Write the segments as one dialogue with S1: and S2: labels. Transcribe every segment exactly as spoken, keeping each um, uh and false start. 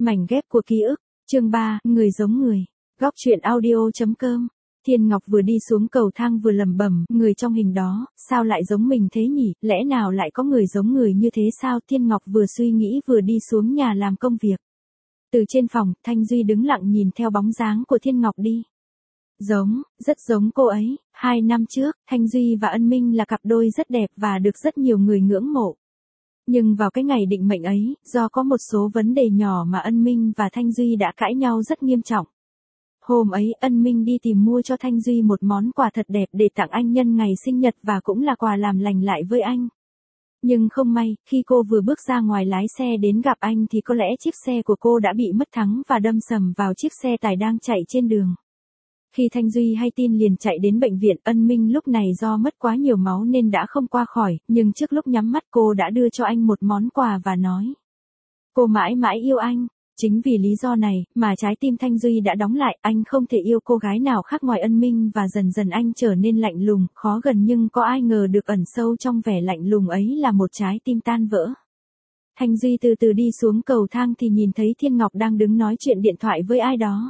S1: Mảnh ghép của ký ức, chương ba, người giống người. Góc truyện audio.com. Thiên Ngọc vừa đi xuống cầu thang vừa lẩm bẩm, người trong hình đó, sao lại giống mình thế nhỉ, lẽ nào lại có người giống người như thế sao? Thiên Ngọc vừa suy nghĩ vừa đi xuống nhà làm công việc. Từ trên phòng, Thanh Duy đứng lặng nhìn theo bóng dáng của Thiên Ngọc đi. Giống, rất giống cô ấy. Hai năm trước, Thanh Duy và Ân Minh là cặp đôi rất đẹp và được rất nhiều người ngưỡng mộ. Nhưng vào cái ngày định mệnh ấy, do có một số vấn đề nhỏ mà Ân Minh và Thanh Duy đã cãi nhau rất nghiêm trọng. Hôm ấy, Ân Minh đi tìm mua cho Thanh Duy một món quà thật đẹp để tặng anh nhân ngày sinh nhật và cũng là quà làm lành lại với anh. Nhưng không may, khi cô vừa bước ra ngoài lái xe đến gặp anh thì có lẽ chiếc xe của cô đã bị mất thắng và đâm sầm vào chiếc xe tải đang chạy trên đường. Khi Thanh Duy hay tin liền chạy đến bệnh viện. Ân Minh lúc này do mất quá nhiều máu nên đã không qua khỏi, nhưng trước lúc nhắm mắt cô đã đưa cho anh một món quà và nói: cô mãi mãi yêu anh. Chính vì lý do này mà trái tim Thanh Duy đã đóng lại, anh không thể yêu cô gái nào khác ngoài Ân Minh và dần dần anh trở nên lạnh lùng, khó gần nhưng có ai ngờ được ẩn sâu trong vẻ lạnh lùng ấy là một trái tim tan vỡ. Thanh Duy từ từ đi xuống cầu thang thì nhìn thấy Thiên Ngọc đang đứng nói chuyện điện thoại với ai đó.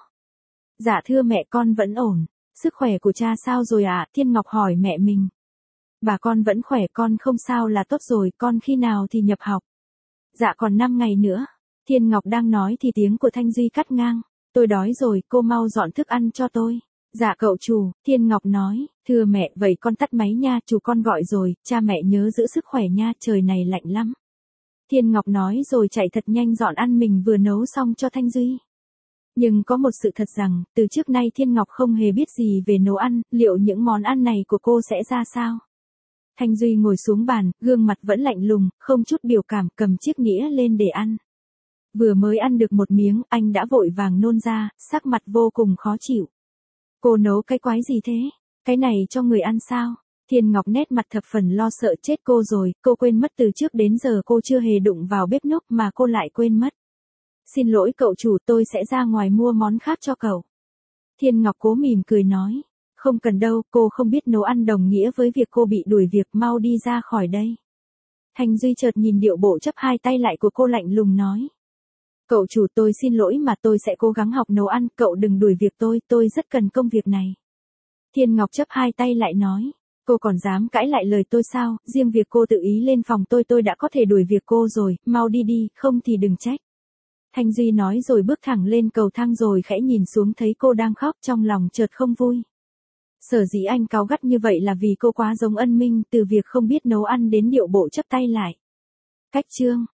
S1: Dạ thưa mẹ, con vẫn ổn. Sức khỏe của cha sao rồi ạ? À? Thiên Ngọc hỏi mẹ mình. Bà con vẫn khỏe, con không sao là tốt rồi, con khi nào thì nhập học? Dạ còn năm ngày nữa. Thiên Ngọc đang nói thì tiếng của Thanh Duy cắt ngang. Tôi đói rồi, cô mau dọn thức ăn cho tôi. Dạ cậu chủ, Thiên Ngọc nói. Thưa mẹ, vậy con tắt máy nha, chủ con gọi rồi, cha mẹ nhớ giữ sức khỏe nha, trời này lạnh lắm. Thiên Ngọc nói rồi chạy thật nhanh dọn ăn mình vừa nấu xong cho Thanh Duy. Nhưng có một sự thật rằng, từ trước nay Thiên Ngọc không hề biết gì về nấu ăn, liệu những món ăn này của cô sẽ ra sao? Thanh Duy ngồi xuống bàn, gương mặt vẫn lạnh lùng, không chút biểu cảm, cầm chiếc nĩa lên để ăn. Vừa mới ăn được một miếng, anh đã vội vàng nôn ra, sắc mặt vô cùng khó chịu. Cô nấu cái quái gì thế? Cái này cho người ăn sao? Thiên Ngọc nét mặt thập phần lo sợ, chết cô rồi, cô quên mất từ trước đến giờ cô chưa hề đụng vào bếp núc mà cô lại quên mất. Xin lỗi cậu chủ, tôi sẽ ra ngoài mua món khác cho cậu. Thiên Ngọc cố mỉm cười nói. Không cần đâu, cô không biết nấu ăn đồng nghĩa với việc cô bị đuổi việc, mau đi ra khỏi đây. Thanh Duy chợt nhìn điệu bộ chấp hai tay lại của cô lạnh lùng nói. Cậu chủ, tôi xin lỗi mà tôi sẽ cố gắng học nấu ăn, cậu đừng đuổi việc tôi, tôi rất cần công việc này. Thiên Ngọc chấp hai tay lại nói. Cô còn dám cãi lại lời tôi sao? Riêng việc cô tự ý lên phòng tôi tôi đã có thể đuổi việc cô rồi, mau đi đi, không thì đừng trách. Thanh Duy nói rồi bước thẳng lên cầu thang rồi khẽ nhìn xuống thấy cô đang khóc, trong lòng chợt không vui. Sở dĩ anh cáu gắt như vậy là vì cô quá giống Ân Minh, từ việc không biết nấu ăn đến điệu bộ chấp tay lại. Cách chương